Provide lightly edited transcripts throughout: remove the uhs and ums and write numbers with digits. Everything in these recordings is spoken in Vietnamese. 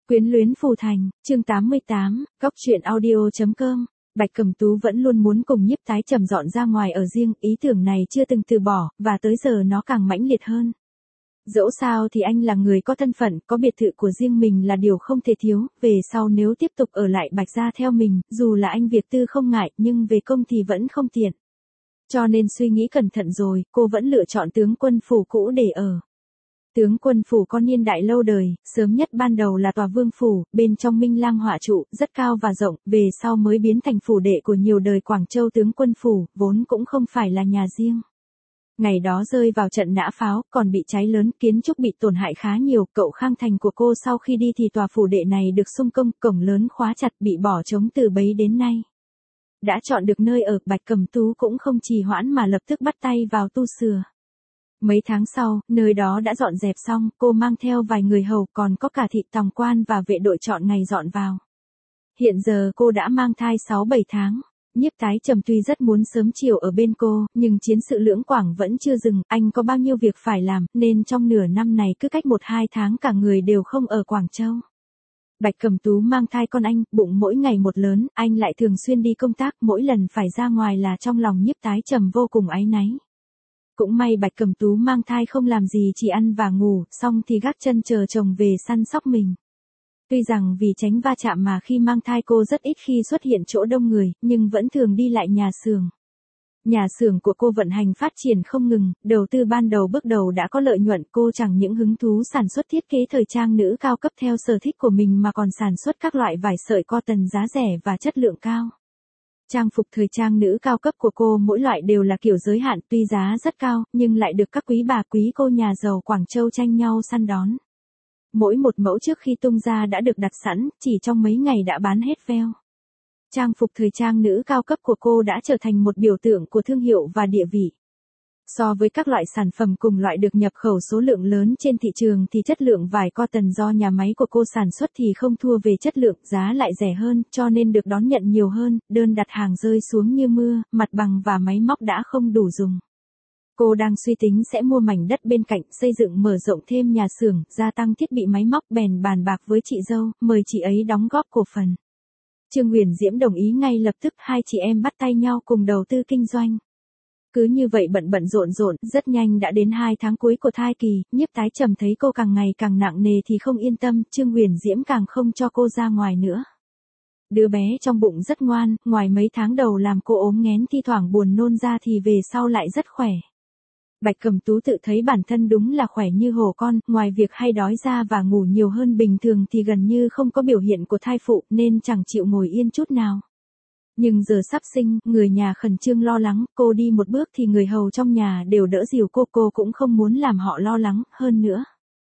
Quyến luyến phù thành, chương 88, góc truyện audio.com. Bạch Cẩm Tú vẫn luôn muốn cùng Nhiếp Tái Trầm dọn ra ngoài ở riêng, ý tưởng này chưa từng từ bỏ, và tới giờ nó càng mãnh liệt hơn. Dẫu sao thì anh là người có thân phận, có biệt thự của riêng mình là điều không thể thiếu, về sau nếu tiếp tục ở lại Bạch gia theo mình, dù là anh việc tư không ngại, nhưng về công thì vẫn không tiện. Cho nên suy nghĩ cẩn thận rồi, cô vẫn lựa chọn tướng quân phủ cũ để ở. Tướng quân phủ có niên đại lâu đời, sớm nhất ban đầu là tòa vương phủ, bên trong minh lang họa trụ, rất cao và rộng, về sau mới biến thành phủ đệ của nhiều đời Quảng Châu tướng quân phủ, vốn cũng không phải là nhà riêng. Ngày đó rơi vào trận nã pháo, còn bị cháy lớn, kiến trúc bị tổn hại khá nhiều, cậu Khang Thành của cô sau khi đi thì tòa phủ đệ này được xung công, cổng lớn khóa chặt bị bỏ trống từ bấy đến nay. Đã chọn được nơi ở, Bạch Cẩm Tú cũng không trì hoãn mà lập tức bắt tay vào tu sửa. Mấy tháng sau, nơi đó đã dọn dẹp xong, cô mang theo vài người hầu, còn có cả thị tòng quan và vệ đội chọn ngày dọn vào. Hiện giờ cô đã mang thai 6-7 tháng. Nhiếp Tái Trầm tuy rất muốn sớm chiều ở bên cô, nhưng chiến sự lưỡng quảng vẫn chưa dừng, anh có bao nhiêu việc phải làm, nên trong nửa năm này cứ cách 1-2 tháng cả người đều không ở Quảng Châu. Bạch Cẩm Tú mang thai con anh, bụng mỗi ngày một lớn, anh lại thường xuyên đi công tác, mỗi lần phải ra ngoài là trong lòng Nhiếp Tái Trầm vô cùng áy náy. Cũng may Bạch Cẩm Tú mang thai không làm gì chỉ ăn và ngủ, xong thì gác chân chờ chồng về săn sóc mình. Tuy rằng vì tránh va chạm mà khi mang thai cô rất ít khi xuất hiện chỗ đông người, nhưng vẫn thường đi lại nhà xưởng. Nhà xưởng của cô vận hành phát triển không ngừng, đầu tư ban đầu bước đầu đã có lợi nhuận, cô chẳng những hứng thú sản xuất thiết kế thời trang nữ cao cấp theo sở thích của mình mà còn sản xuất các loại vải sợi cotton giá rẻ và chất lượng cao. Trang phục thời trang nữ cao cấp của cô mỗi loại đều là kiểu giới hạn, tuy giá rất cao, nhưng lại được các quý bà quý cô nhà giàu Quảng Châu tranh nhau săn đón. Mỗi một mẫu trước khi tung ra đã được đặt sẵn, chỉ trong mấy ngày đã bán hết veo. Trang phục thời trang nữ cao cấp của cô đã trở thành một biểu tượng của thương hiệu và địa vị. So với các loại sản phẩm cùng loại được nhập khẩu số lượng lớn trên thị trường thì chất lượng vải cotton do nhà máy của cô sản xuất thì không thua về chất lượng, giá lại rẻ hơn, cho nên được đón nhận nhiều hơn, đơn đặt hàng rơi xuống như mưa, mặt bằng và máy móc đã không đủ dùng. Cô đang suy tính sẽ mua mảnh đất bên cạnh, xây dựng mở rộng thêm nhà xưởng, gia tăng thiết bị máy móc, bèn bàn bạc với chị dâu, mời chị ấy đóng góp cổ phần. Trương Huyền Diễm đồng ý ngay lập tức, hai chị em bắt tay nhau cùng đầu tư kinh doanh. Cứ như vậy bận rộn, rất nhanh đã đến 2 tháng cuối của thai kỳ, Nhiếp Tái Trầm thấy cô càng ngày càng nặng nề thì không yên tâm, Trương Huyền Diễm càng không cho cô ra ngoài nữa. Đứa bé trong bụng rất ngoan, ngoài mấy tháng đầu làm cô ốm nghén thi thoảng buồn nôn ra thì về sau lại rất khỏe. Bạch Cẩm Tú tự thấy bản thân đúng là khỏe như hổ con, ngoài việc hay đói ra và ngủ nhiều hơn bình thường thì gần như không có biểu hiện của thai phụ nên chẳng chịu ngồi yên chút nào. Nhưng giờ sắp sinh, người nhà khẩn trương lo lắng, cô đi một bước thì người hầu trong nhà đều đỡ dìu cô cũng không muốn làm họ lo lắng hơn nữa.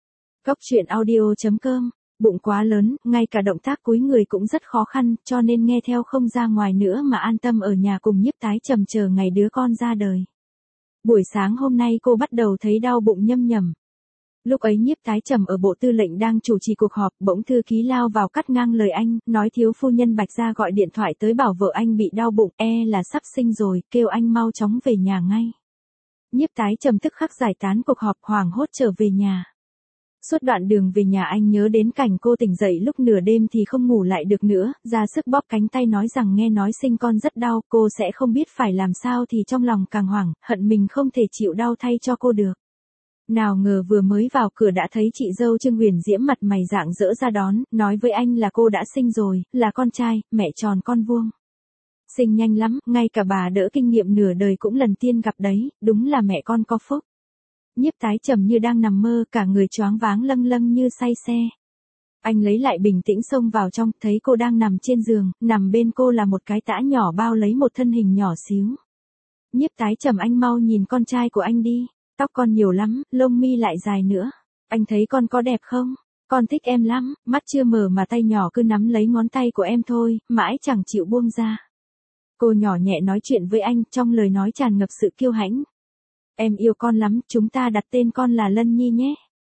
Góc truyện audio.com, bụng quá lớn, ngay cả động tác cúi người cũng rất khó khăn, cho nên nghe theo không ra ngoài nữa mà an tâm ở nhà cùng Nhiếp Tái Trầm chờ ngày đứa con ra đời. Buổi sáng hôm nay cô bắt đầu thấy đau bụng nhâm nhầm. Lúc ấy Nhiếp Tái Trầm ở bộ tư lệnh đang chủ trì cuộc họp, bỗng thư ký lao vào cắt ngang lời anh, nói thiếu phu nhân Bạch gia gọi điện thoại tới bảo vợ anh bị đau bụng, là sắp sinh rồi, kêu anh mau chóng về nhà ngay. Nhiếp Tái Trầm tức khắc giải tán cuộc họp, hoảng hốt trở về nhà. Suốt đoạn đường về nhà anh nhớ đến cảnh cô tỉnh dậy lúc nửa đêm thì không ngủ lại được nữa, ra sức bóp cánh tay nói rằng nghe nói sinh con rất đau, cô sẽ không biết phải làm sao thì trong lòng càng hoảng, hận mình không thể chịu đau thay cho cô được. Nào ngờ vừa mới vào cửa đã thấy chị dâu Trương Huyền Diễm mặt mày rạng rỡ ra đón, nói với anh là cô đã sinh rồi, là con trai, mẹ tròn con vuông. Sinh nhanh lắm, ngay cả bà đỡ kinh nghiệm nửa đời cũng lần tiên gặp đấy, đúng là mẹ con có phúc. Nhiếp Tái Trầm như đang nằm mơ, cả người choáng váng lâng như say xe. Anh lấy lại bình tĩnh xông vào trong, thấy cô đang nằm trên giường, nằm bên cô là một cái tã nhỏ bao lấy một thân hình nhỏ xíu. Nhiếp Tái Trầm, anh mau nhìn con trai của anh đi. Tóc con nhiều lắm, lông mi lại dài nữa. Anh thấy con có đẹp không? Con thích em lắm, mắt chưa mở mà tay nhỏ cứ nắm lấy ngón tay của em thôi, mãi chẳng chịu buông ra. Cô nhỏ nhẹ nói chuyện với anh, trong lời nói tràn ngập sự kiêu hãnh. Em yêu con lắm, chúng ta đặt tên con là Lân Nhi nhé.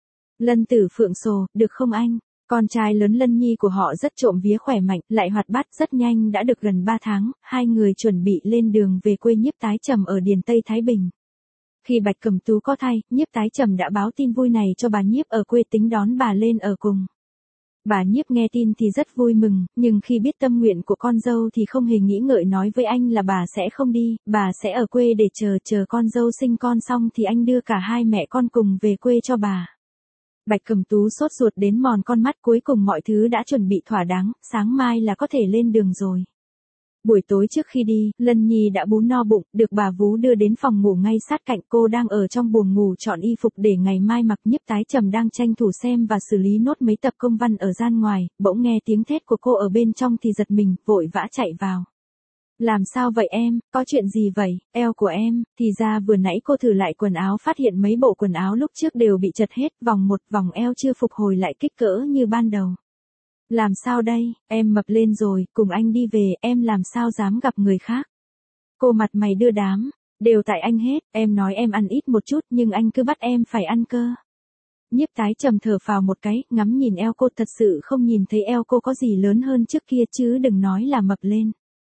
Lân Tử Phượng Sồ, được không anh? Con trai lớn Lân Nhi của họ rất trộm vía khỏe mạnh, lại hoạt bát, rất nhanh đã được gần 3 tháng, hai người chuẩn bị lên đường về quê Nhiếp Tái Trầm ở Điền Tây Thái Bình. Khi Bạch Cẩm Tú có thai, Nhiếp Tái Trầm đã báo tin vui này cho bà Nhiếp ở quê tính đón bà lên ở cùng. Bà Nhiếp nghe tin thì rất vui mừng, nhưng khi biết tâm nguyện của con dâu thì không hề nghĩ ngợi nói với anh là bà sẽ không đi, bà sẽ ở quê để chờ con dâu sinh con xong thì anh đưa cả hai mẹ con cùng về quê cho bà. Bạch Cẩm Tú sốt ruột đến mòn con mắt, cuối cùng mọi thứ đã chuẩn bị thỏa đáng, sáng mai là có thể lên đường rồi. Buổi tối trước khi đi, Lân Nhi đã bú no bụng, được bà vú đưa đến phòng ngủ ngay sát cạnh. Cô đang ở trong buồng ngủ chọn y phục để ngày mai mặc. Nhiếp Tái Trầm đang tranh thủ xem và xử lý nốt mấy tập công văn ở gian ngoài, bỗng nghe tiếng thét của cô ở bên trong thì giật mình, vội vã chạy vào. Làm sao vậy em, có chuyện gì vậy, eo của em, thì ra vừa nãy cô thử lại quần áo phát hiện mấy bộ quần áo lúc trước đều bị chật hết, vòng eo chưa phục hồi lại kích cỡ như ban đầu. Làm sao đây, em mập lên rồi, cùng anh đi về, em làm sao dám gặp người khác. Cô mặt mày đưa đám, đều tại anh hết, em nói em ăn ít một chút nhưng anh cứ bắt em phải ăn cơ. Nhiếp Tái Trầm thở phào một cái, ngắm nhìn eo cô, thật sự không nhìn thấy eo cô có gì lớn hơn trước kia chứ đừng nói là mập lên.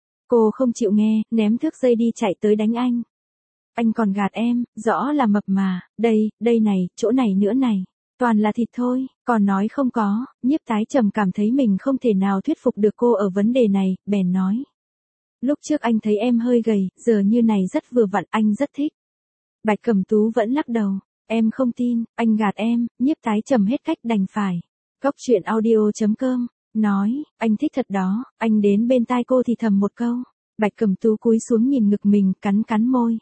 Cô không chịu nghe, ném thước dây đi chạy tới đánh anh. Anh còn gạt em, rõ là mập mà, đây này, chỗ này nữa này. Toàn là thịt thôi, còn nói không có. Nhiếp Tái Trầm cảm thấy mình không thể nào thuyết phục được cô ở vấn đề này, bèn nói. Lúc trước anh thấy em hơi gầy, giờ như này rất vừa vặn, anh rất thích. Bạch Cẩm Tú vẫn lắc đầu, em không tin, anh gạt em. Nhiếp Tái Trầm hết cách đành phải. Cóc truyện audio.com, nói, anh thích thật đó. Anh đến bên tai cô thì thầm một câu. Bạch Cẩm Tú cúi xuống nhìn ngực mình, cắn môi.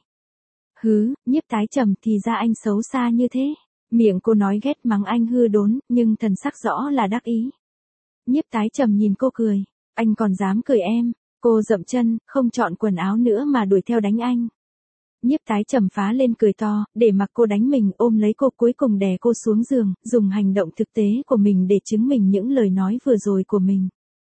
Hứ, Nhiếp Tái Trầm, thì ra anh xấu xa như thế. Miệng cô nói ghét mắng anh hư đốn, nhưng thần sắc rõ là đắc ý. Nhiếp Tái Trầm nhìn cô cười, anh còn dám cười em. Cô dậm chân, không chọn quần áo nữa mà đuổi theo đánh anh. Nhiếp Tái Trầm phá lên cười to, để mặc cô đánh mình, ôm lấy cô, cuối cùng đè cô xuống giường, dùng hành động thực tế của mình để chứng minh những lời nói vừa rồi của mình.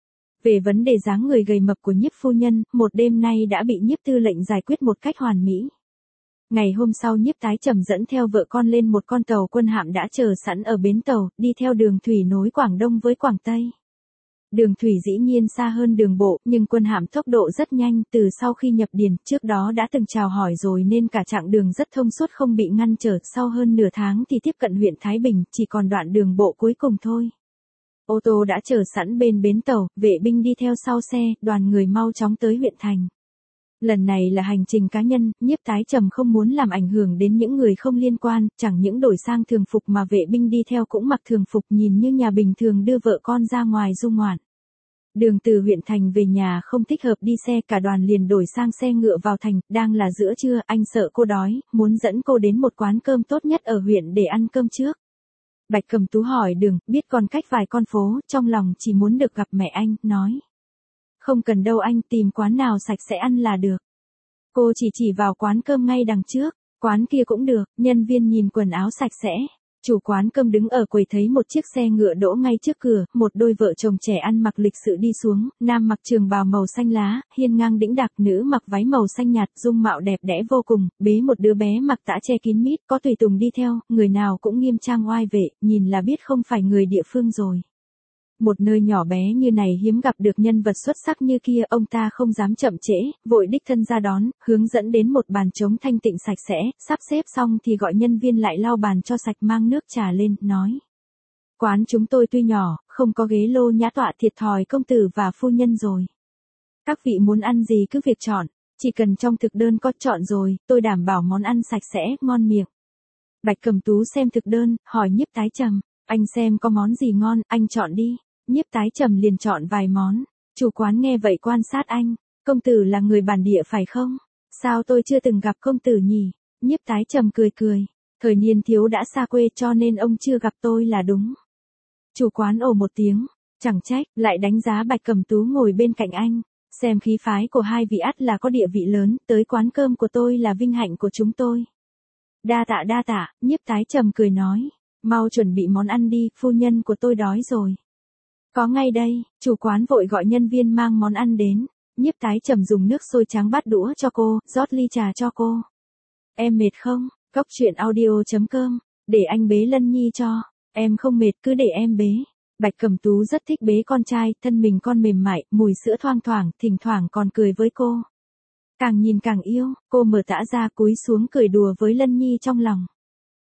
Về vấn đề dáng người gầy mập của Nhiếp phu nhân, một đêm nay đã bị Nhiếp tư lệnh giải quyết một cách hoàn mỹ. Ngày hôm sau Nhiếp Tái Trầm dẫn theo vợ con lên một con tàu quân hạm đã chờ sẵn ở bến tàu, đi theo đường thủy nối Quảng Đông với Quảng Tây. Đường thủy dĩ nhiên xa hơn đường bộ, nhưng quân hạm tốc độ rất nhanh, từ sau khi nhập điền, trước đó đã từng chào hỏi rồi nên cả chặng đường rất thông suốt không bị ngăn trở, sau hơn nửa tháng thì tiếp cận huyện Thái Bình, chỉ còn đoạn đường bộ cuối cùng thôi. Ô tô đã chờ sẵn bên bến tàu, vệ binh đi theo sau xe, đoàn người mau chóng tới huyện thành. Lần này là hành trình cá nhân, Nhiếp Tái Trầm không muốn làm ảnh hưởng đến những người không liên quan, chẳng những đổi sang thường phục mà vệ binh đi theo cũng mặc thường phục, nhìn như nhà bình thường đưa vợ con ra ngoài du ngoạn. Đường từ huyện thành về nhà không thích hợp đi xe, cả đoàn liền đổi sang xe ngựa vào thành. Đang là giữa trưa, anh sợ cô đói, muốn dẫn cô đến một quán cơm tốt nhất ở huyện để ăn cơm trước. Bạch Cẩm Tú hỏi đường, biết còn cách vài con phố, trong lòng chỉ muốn được gặp mẹ anh, nói. Không cần đâu anh, tìm quán nào sạch sẽ ăn là được. Cô chỉ vào quán cơm ngay đằng trước, quán kia cũng được. Nhân viên nhìn quần áo sạch sẽ. Chủ quán cơm đứng ở quầy thấy một chiếc xe ngựa đỗ ngay trước cửa, một đôi vợ chồng trẻ ăn mặc lịch sự đi xuống, nam mặc trường bào màu xanh lá, hiên ngang đĩnh đạc, nữ mặc váy màu xanh nhạt, dung mạo đẹp đẽ vô cùng, bế một đứa bé mặc tã che kín mít, có tùy tùng đi theo, người nào cũng nghiêm trang oai vệ, nhìn là biết không phải người địa phương rồi. Một nơi nhỏ bé như này hiếm gặp được nhân vật xuất sắc như kia, ông ta không dám chậm trễ, vội đích thân ra đón, hướng dẫn đến một bàn trống thanh tịnh sạch sẽ, sắp xếp xong thì gọi nhân viên lại lau bàn cho sạch, mang nước trà lên, nói. Quán chúng tôi tuy nhỏ, không có ghế lô nhã tọa, thiệt thòi công tử và phu nhân rồi. Các vị muốn ăn gì cứ việc chọn, chỉ cần trong thực đơn có chọn rồi, tôi đảm bảo món ăn sạch sẽ, ngon miệng. Bạch Cẩm Tú xem thực đơn, hỏi Nhiếp Tái Trầm, anh xem có món gì ngon, anh chọn đi. Nhiếp Tái Trầm liền chọn vài món. Chủ quán nghe vậy quan sát anh, công tử là người bản địa phải không? Sao tôi chưa từng gặp công tử nhỉ? Nhiếp Tái Trầm cười, thời niên thiếu đã xa quê cho nên ông chưa gặp tôi là đúng. Chủ quán ồ một tiếng, chẳng trách, lại đánh giá Bạch Cẩm Tú ngồi bên cạnh anh, xem khí phái của hai vị ắt là có địa vị lớn, tới quán cơm của tôi là vinh hạnh của chúng tôi. Đa tạ, Nhiếp Tái Trầm cười nói, mau chuẩn bị món ăn đi, phu nhân của tôi đói rồi. Có ngay đây, chủ quán vội gọi nhân viên mang món ăn đến. Nhiếp Tái Trầm dùng nước sôi tráng bát đũa cho cô, rót ly trà cho cô. Em mệt không? Cóc truyện audio.com, để anh bế Lân Nhi cho. Em không mệt, cứ để em bế. Bạch Cẩm Tú rất thích bế con trai, thân mình con mềm mại, mùi sữa thoang thoảng, thỉnh thoảng còn cười với cô. Càng nhìn càng yêu, cô mở tã ra cúi xuống cười đùa với Lân Nhi trong lòng.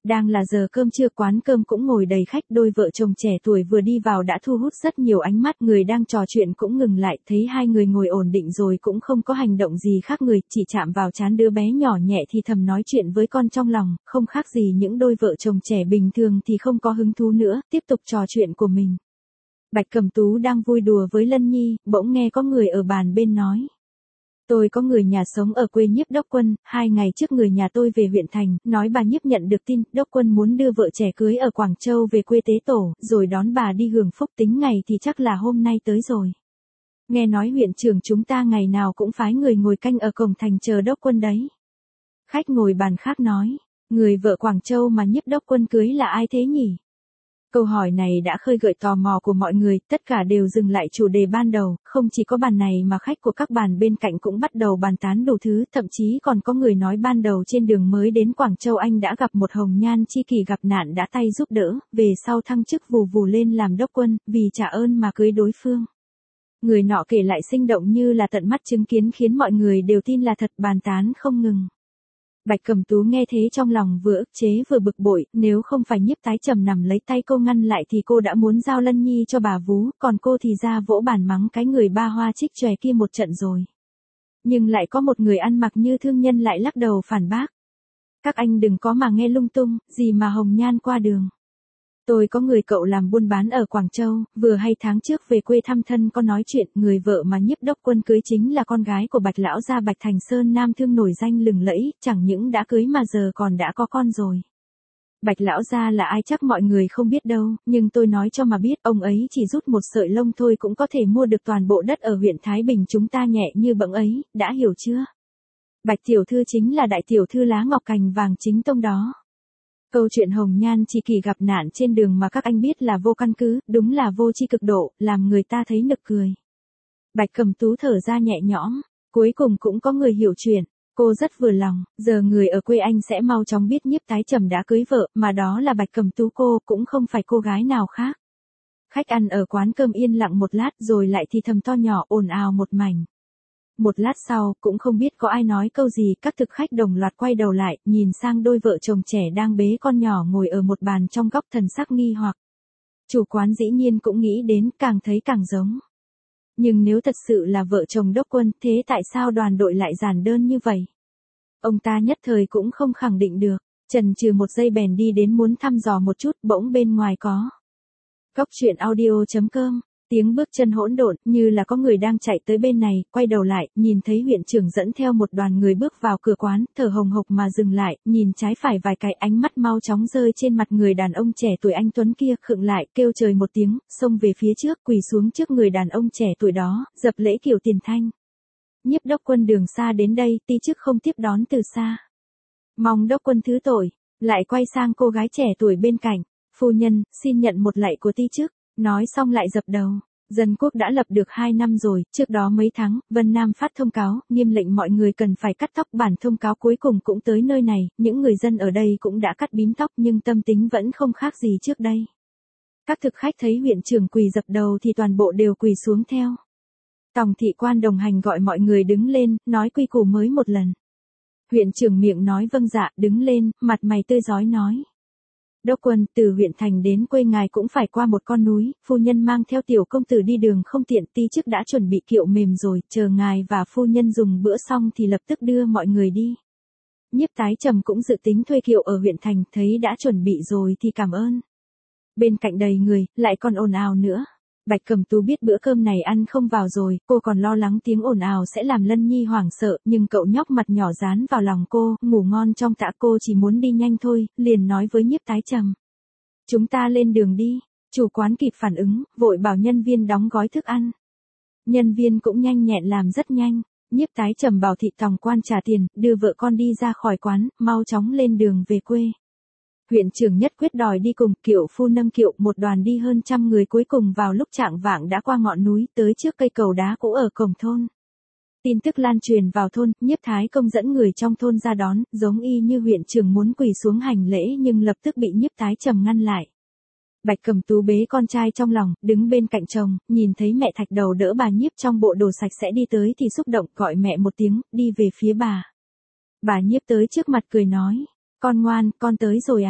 Đang là giờ cơm trưa, quán cơm cũng ngồi đầy khách, đôi vợ chồng trẻ tuổi vừa đi vào đã thu hút rất nhiều ánh mắt, người đang trò chuyện cũng ngừng lại, thấy hai người ngồi ổn định rồi cũng không có hành động gì khác người, chỉ chạm vào trán đứa bé nhỏ nhẹ thì thầm nói chuyện với con trong lòng, không khác gì những đôi vợ chồng trẻ bình thường thì không có hứng thú nữa, tiếp tục trò chuyện của mình. Bạch Cẩm Tú đang vui đùa với Lân Nhi, bỗng nghe có người ở bàn bên nói. Tôi có người nhà sống ở quê Nhiếp Đốc Quân, 2 ngày trước người nhà tôi về huyện thành, nói bà Nhiếp nhận được tin, Đốc Quân muốn đưa vợ trẻ cưới ở Quảng Châu về quê tế tổ, rồi đón bà đi hưởng phúc, tính ngày thì chắc là hôm nay tới rồi. Nghe nói huyện trưởng chúng ta ngày nào cũng phái người ngồi canh ở cổng thành chờ Đốc Quân đấy. Khách ngồi bàn khác nói, người vợ Quảng Châu mà Nhiếp Đốc Quân cưới là ai thế nhỉ? Câu hỏi này đã khơi gợi tò mò của mọi người, tất cả đều dừng lại chủ đề ban đầu, không chỉ có bàn này mà khách của các bàn bên cạnh cũng bắt đầu bàn tán đủ thứ, thậm chí còn có người nói ban đầu trên đường mới đến Quảng Châu anh đã gặp một hồng nhan chi kỷ gặp nạn đã tay giúp đỡ, về sau thăng chức vù vù lên làm đốc quân, vì trả ơn mà cưới đối phương. Người nọ kể lại sinh động như là tận mắt chứng kiến khiến mọi người đều tin là thật, bàn tán không ngừng. Bạch Cẩm Tú nghe thế trong lòng vừa ức chế vừa bực bội, nếu không phải Nhiếp Tái Trầm nằm lấy tay cô ngăn lại thì cô đã muốn giao Lân Nhi cho bà vú, còn cô thì ra vỗ bàn mắng cái người ba hoa trích chòe kia một trận rồi. Nhưng lại có một người ăn mặc như thương nhân lại lắc đầu phản bác. Các anh đừng có mà nghe lung tung, gì mà hồng nhan qua đường. Tôi có người cậu làm buôn bán ở Quảng Châu, vừa hay tháng trước về quê thăm thân có nói chuyện, người vợ mà Nhiếp Đốc Quân cưới chính là con gái của Bạch lão gia Bạch Thành Sơn Nam Thương nổi danh lừng lẫy, chẳng những đã cưới mà giờ còn đã có con rồi. Bạch lão gia là ai chắc mọi người không biết đâu, nhưng tôi nói cho mà biết, ông ấy chỉ rút một sợi lông thôi cũng có thể mua được toàn bộ đất ở huyện Thái Bình chúng ta nhẹ như bẫng ấy, đã hiểu chưa? Bạch tiểu thư chính là đại tiểu thư lá ngọc cành vàng chính tông đó. Câu chuyện hồng nhan chi kỷ gặp nạn trên đường mà các anh biết là vô căn cứ, đúng là vô tri cực độ, làm người ta thấy nực cười. Bạch Cẩm Tú thở ra nhẹ nhõm, cuối cùng cũng có người hiểu chuyện, cô rất vừa lòng, giờ người ở quê anh sẽ mau chóng biết Nhiếp Tái Trầm đã cưới vợ, mà đó là Bạch Cẩm Tú cô, cũng không phải cô gái nào khác. Khách ăn ở quán cơm yên lặng một lát rồi lại thì thầm to nhỏ ồn ào một mảnh. Một lát sau, cũng không biết có ai nói câu gì, các thực khách đồng loạt quay đầu lại, nhìn sang đôi vợ chồng trẻ đang bế con nhỏ ngồi ở một bàn trong góc thần sắc nghi hoặc. Chủ quán dĩ nhiên cũng nghĩ đến, càng thấy càng giống. Nhưng nếu thật sự là vợ chồng Đốc Quân, thế tại sao đoàn đội lại giản đơn như vậy? Ông ta nhất thời cũng không khẳng định được, chần chừ một giây bèn đi đến muốn thăm dò một chút, bỗng bên ngoài có. Góc truyện audio.com. Tiếng bước chân hỗn độn, như là có người đang chạy tới bên này, quay đầu lại, nhìn thấy huyện trưởng dẫn theo một đoàn người bước vào cửa quán, thở hồng hộc mà dừng lại, nhìn trái phải vài cái, ánh mắt mau chóng rơi trên mặt người đàn ông trẻ tuổi anh tuấn kia, khựng lại, kêu trời một tiếng, xông về phía trước, quỳ xuống trước người đàn ông trẻ tuổi đó, dập lễ kiểu tiền thanh. Nhiếp Đốc Quân đường xa đến đây, ti chức không tiếp đón từ xa. Mong Đốc Quân thứ tội, lại quay sang cô gái trẻ tuổi bên cạnh, phu nhân, xin nhận một lạy của ti chức. Nói xong lại dập đầu. Dân quốc đã lập được 2 năm rồi, trước đó mấy tháng, Vân Nam phát thông cáo, nghiêm lệnh mọi người cần phải cắt tóc, bản thông cáo cuối cùng cũng tới nơi này, những người dân ở đây cũng đã cắt bím tóc nhưng tâm tính vẫn không khác gì trước đây. Các thực khách thấy huyện trưởng quỳ dập đầu thì toàn bộ đều quỳ xuống theo. Tòng thị quan đồng hành gọi mọi người đứng lên, nói quy củ mới một lần. Huyện trưởng miệng nói vâng dạ, đứng lên, mặt mày tươi rói nói. Đốc Quân, từ huyện thành đến quê ngài cũng phải qua một con núi, phu nhân mang theo tiểu công tử đi đường không tiện, ti chức đã chuẩn bị kiệu mềm rồi, chờ ngài và phu nhân dùng bữa xong thì lập tức đưa mọi người đi. Nhiếp Tái Trầm cũng dự tính thuê kiệu ở huyện thành, thấy đã chuẩn bị rồi thì cảm ơn. Bên cạnh đầy người, lại còn ồn ào nữa. Bạch Cẩm Tú biết bữa cơm này ăn không vào rồi, cô còn lo lắng tiếng ồn ào sẽ làm Lân Nhi hoảng sợ, nhưng cậu nhóc mặt nhỏ dán vào lòng cô, ngủ ngon trong tã, cô chỉ muốn đi nhanh thôi, liền nói với Nhiếp Tái Trầm. Chúng ta lên đường đi. Chủ quán kịp phản ứng, vội bảo nhân viên đóng gói thức ăn. Nhân viên cũng nhanh nhẹn làm rất nhanh. Nhiếp Tái Trầm bảo thị tòng quan trả tiền, đưa vợ con đi ra khỏi quán, mau chóng lên đường về quê. Huyện trưởng nhất quyết đòi đi cùng, kiệu phu nâng kiệu, một đoàn đi hơn 100 người cuối cùng vào lúc chạng vạng đã qua ngọn núi, tới trước cây cầu đá cũ ở cổng thôn. Tin tức lan truyền vào thôn, Nhiếp Thái Công dẫn người trong thôn ra đón, giống y như huyện trưởng muốn quỳ xuống hành lễ nhưng lập tức bị Nhiếp Tái Trầm ngăn lại. Bạch Cẩm Tú bế con trai trong lòng, đứng bên cạnh chồng, nhìn thấy mẹ Thạch Đầu đỡ bà Nhiếp trong bộ đồ sạch sẽ đi tới thì xúc động, gọi mẹ một tiếng, đi về phía bà. Bà Nhiếp tới trước mặt cười nói, con ngoan, con tới rồi à?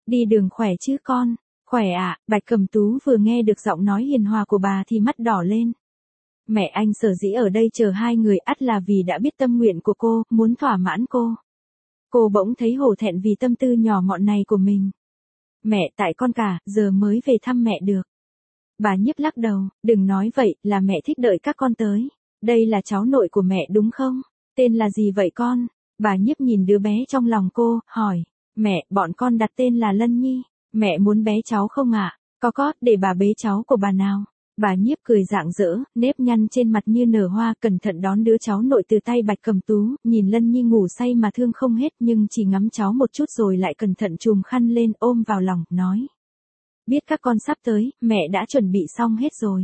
Đi đường khỏe chứ con? Khỏe ạ, Bạch Cẩm Tú vừa nghe được giọng nói hiền hòa của bà thì mắt đỏ lên. Mẹ anh sở dĩ ở đây chờ hai người ắt là vì đã biết tâm nguyện của cô, muốn thỏa mãn cô. Cô bỗng thấy hổ thẹn vì tâm tư nhỏ mọn này của mình. Mẹ, tại con cả, giờ mới về thăm mẹ được. Bà Nhiếp lắc đầu, đừng nói vậy, là mẹ thích đợi các con tới. Đây là cháu nội của mẹ đúng không? Tên là gì vậy con? Bà Nhiếp nhìn đứa bé trong lòng cô, hỏi. Mẹ, bọn con đặt tên là Lân Nhi. Mẹ muốn bé cháu không ạ? Có, để bà bế cháu của bà nào. Bà Nhiếp cười rạng rỡ, nếp nhăn trên mặt như nở hoa, cẩn thận đón đứa cháu nội từ tay Bạch Cẩm Tú, nhìn Lân Nhi ngủ say mà thương không hết nhưng chỉ ngắm cháu một chút rồi lại cẩn thận chùm khăn lên ôm vào lòng, nói. Biết các con sắp tới, mẹ đã chuẩn bị xong hết rồi.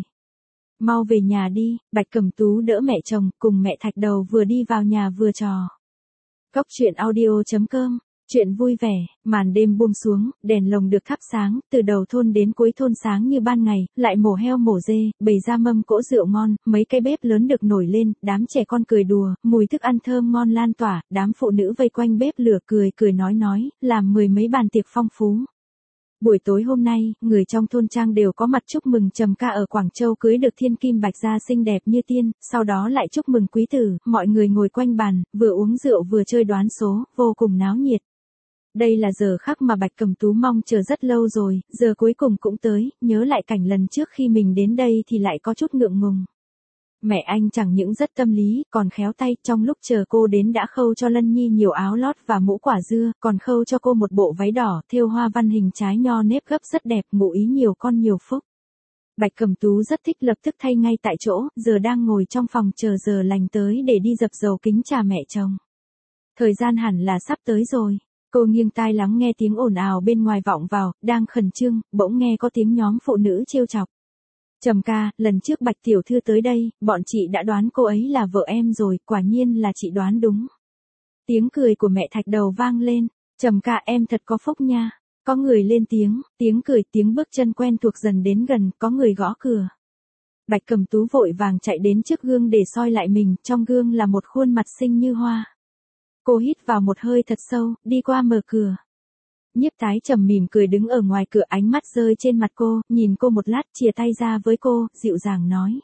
Mau về nhà đi, Bạch Cẩm Tú đỡ mẹ chồng, cùng mẹ Thạch Đầu vừa đi vào nhà vừa trò. Cốc truyện audio.com. Chuyện vui vẻ, màn đêm buông xuống, đèn lồng được thắp sáng, từ đầu thôn đến cuối thôn sáng như ban ngày, lại mổ heo mổ dê, bày ra mâm cỗ rượu ngon, mấy cái bếp lớn được nổi lên, đám trẻ con cười đùa, mùi thức ăn thơm ngon lan tỏa, đám phụ nữ vây quanh bếp lửa cười nói, làm mười mấy bàn tiệc phong phú. Buổi tối hôm nay, người trong thôn trang đều có mặt chúc mừng Trầm Ca ở Quảng Châu cưới được thiên kim bạch gia xinh đẹp như tiên, sau đó lại chúc mừng quý tử, mọi người ngồi quanh bàn, vừa uống rượu vừa chơi đoán số, vô cùng náo nhiệt. Đây là giờ khắc mà Bạch Cẩm Tú mong chờ rất lâu rồi, giờ cuối cùng cũng tới, nhớ lại cảnh lần trước khi mình đến đây thì lại có chút ngượng ngùng. Mẹ anh chẳng những rất tâm lý, còn khéo tay, trong lúc chờ cô đến đã khâu cho Lân Nhi nhiều áo lót và mũ quả dưa, còn khâu cho cô một bộ váy đỏ, thêu hoa văn hình trái nho nếp gấp rất đẹp, ngụ ý nhiều con nhiều phúc. Bạch Cẩm Tú rất thích lập tức thay ngay tại chỗ, giờ đang ngồi trong phòng chờ giờ lành tới để đi dập dầu kính trà mẹ chồng. Thời gian hẳn là sắp tới rồi. Cô nghiêng tai lắng nghe tiếng ồn ào bên ngoài vọng vào, đang khẩn trương, bỗng nghe có tiếng nhóm phụ nữ trêu chọc. Trầm ca, lần trước Bạch tiểu thư tới đây, bọn chị đã đoán cô ấy là vợ em rồi, quả nhiên là chị đoán đúng. Tiếng cười của mẹ Thạch Đầu vang lên, Trầm ca em thật có phúc nha. Có người lên tiếng cười, tiếng bước chân quen thuộc dần đến gần, có người gõ cửa. Bạch Cẩm Tú vội vàng chạy đến trước gương để soi lại mình, trong gương là một khuôn mặt xinh như hoa. Cô hít vào một hơi thật sâu, đi qua mở cửa. Nhiếp Tái Trầm mỉm cười đứng ở ngoài cửa, ánh mắt rơi trên mặt cô, nhìn cô một lát, chìa tay ra với cô, dịu dàng nói.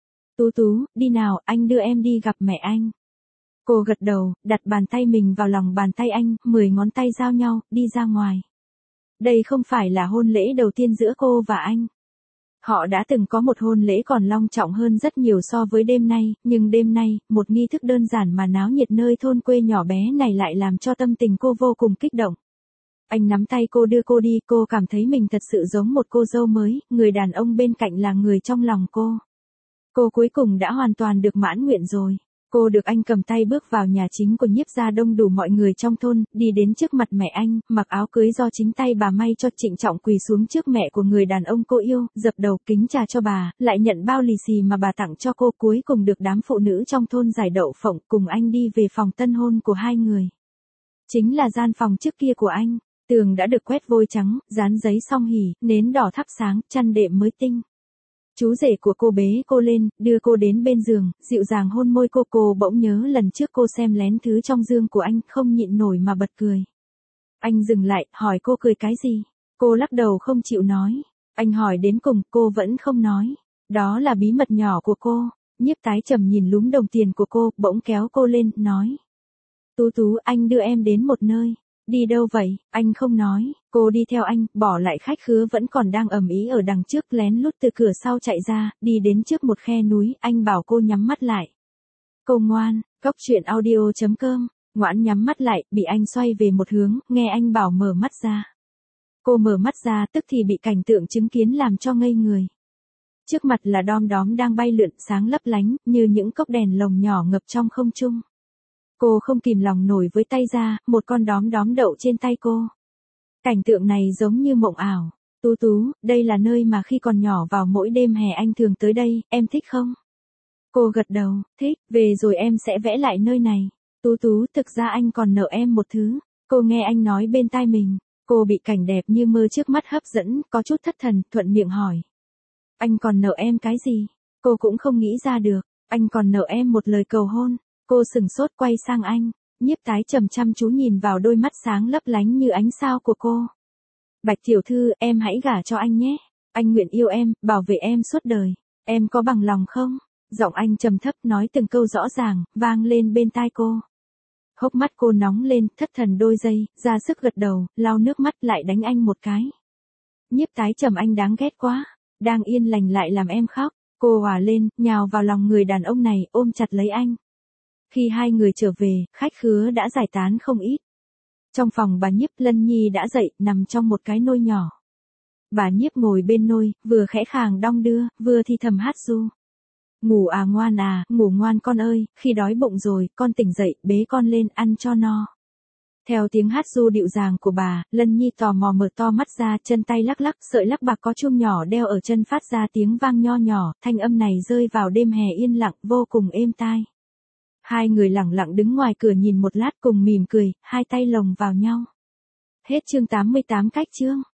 Tú, đi nào, anh đưa em đi gặp mẹ anh. Cô gật đầu, đặt bàn tay mình vào lòng bàn tay anh, 10 ngón tay giao nhau, đi ra ngoài. Đây không phải là hôn lễ đầu tiên giữa cô và anh. Họ đã từng có một hôn lễ còn long trọng hơn rất nhiều so với đêm nay, nhưng đêm nay, một nghi thức đơn giản mà náo nhiệt nơi thôn quê nhỏ bé này lại làm cho tâm tình cô vô cùng kích động. Anh nắm tay cô đưa cô đi, cô cảm thấy mình thật sự giống một cô dâu mới, người đàn ông bên cạnh là người trong lòng cô. Cô cuối cùng đã hoàn toàn được mãn nguyện rồi. Cô được anh cầm tay bước vào nhà chính của Nhiếp gia, đông đủ mọi người trong thôn, đi đến trước mặt mẹ anh, mặc áo cưới do chính tay bà may cho, trịnh trọng quỳ xuống trước mẹ của người đàn ông cô yêu, dập đầu kính trà cho bà, lại nhận bao lì xì mà bà tặng cho cô, cuối cùng được đám phụ nữ trong thôn giải đậu phộng, cùng anh đi về phòng tân hôn của hai người. Chính là gian phòng trước kia của anh, tường đã được quét vôi trắng, dán giấy song hỉ, nến đỏ thắp sáng, chăn đệm mới tinh. Chú rể của cô bế cô lên, đưa cô đến bên giường, dịu dàng hôn môi cô bỗng nhớ lần trước cô xem lén thứ trong giường của anh, không nhịn nổi mà bật cười. Anh dừng lại, hỏi cô cười cái gì? Cô lắc đầu không chịu nói. Anh hỏi đến cùng, cô vẫn không nói. Đó là bí mật nhỏ của cô. Nhiếp Tái Trầm nhìn lúm đồng tiền của cô, bỗng kéo cô lên, nói. Tú, anh đưa em đến một nơi. Đi đâu vậy? Anh không nói. Cô đi theo anh, bỏ lại khách khứa vẫn còn đang ầm ĩ ở đằng trước, lén lút từ cửa sau chạy ra, đi đến trước một khe núi, anh bảo cô nhắm mắt lại. Cô ngoan, Cốc truyện audio.com, ngoãn nhắm mắt lại, bị anh xoay về một hướng, nghe anh bảo mở mắt ra. Cô mở mắt ra, tức thì bị cảnh tượng chứng kiến làm cho ngây người. Trước mặt là đom đóm đang bay lượn, sáng lấp lánh, như những cốc đèn lồng nhỏ ngập trong không trung. Cô không kìm lòng nổi với tay ra, một con đóm đóm đậu trên tay cô. Cảnh tượng này giống như mộng ảo. Tú, đây là nơi mà khi còn nhỏ vào mỗi đêm hè anh thường tới đây, em thích không? Cô gật đầu, thích, về rồi em sẽ vẽ lại nơi này. Tú, thực ra anh còn nợ em một thứ. Cô nghe anh nói bên tai mình, cô bị cảnh đẹp như mơ trước mắt hấp dẫn, có chút thất thần, thuận miệng hỏi. Anh còn nợ em cái gì? Cô cũng không nghĩ ra được, anh còn nợ em một lời cầu hôn. Cô sừng sốt quay sang anh, Nhiếp Tái Trầm chăm chú nhìn vào đôi mắt sáng lấp lánh như ánh sao của cô. Bạch tiểu thư, em hãy gả cho anh nhé. Anh nguyện yêu em, bảo vệ em suốt đời. Em có bằng lòng không? Giọng anh trầm thấp nói từng câu rõ ràng, vang lên bên tai cô. Hốc mắt cô nóng lên, thất thần đôi giây, ra sức gật đầu, lau nước mắt lại đánh anh một cái. Nhiếp Tái Trầm, anh đáng ghét quá. Đang yên lành lại làm em khóc. Cô òa lên, nhào vào lòng người đàn ông này, ôm chặt lấy anh. Khi hai người trở về, khách khứa đã giải tán không ít. Trong phòng bà Nhiếp, Lân Nhi đã dậy, nằm trong một cái nôi nhỏ. Bà Nhiếp ngồi bên nôi, vừa khẽ khàng đong đưa, vừa thì thầm hát ru. Ngủ ngoan ngủ ngoan con ơi, khi đói bụng rồi, con tỉnh dậy, bế con lên, ăn cho no. Theo tiếng hát ru dịu dàng của bà, Lân Nhi tò mò mở to mắt ra, chân tay lắc lắc, sợi lắc bạc có chuông nhỏ đeo ở chân phát ra tiếng vang nho nhỏ, thanh âm này rơi vào đêm hè yên lặng, vô cùng êm tai. Hai người lẳng lặng đứng ngoài cửa nhìn một lát cùng mỉm cười, hai tay lồng vào nhau. Hết chương 88 cách chương.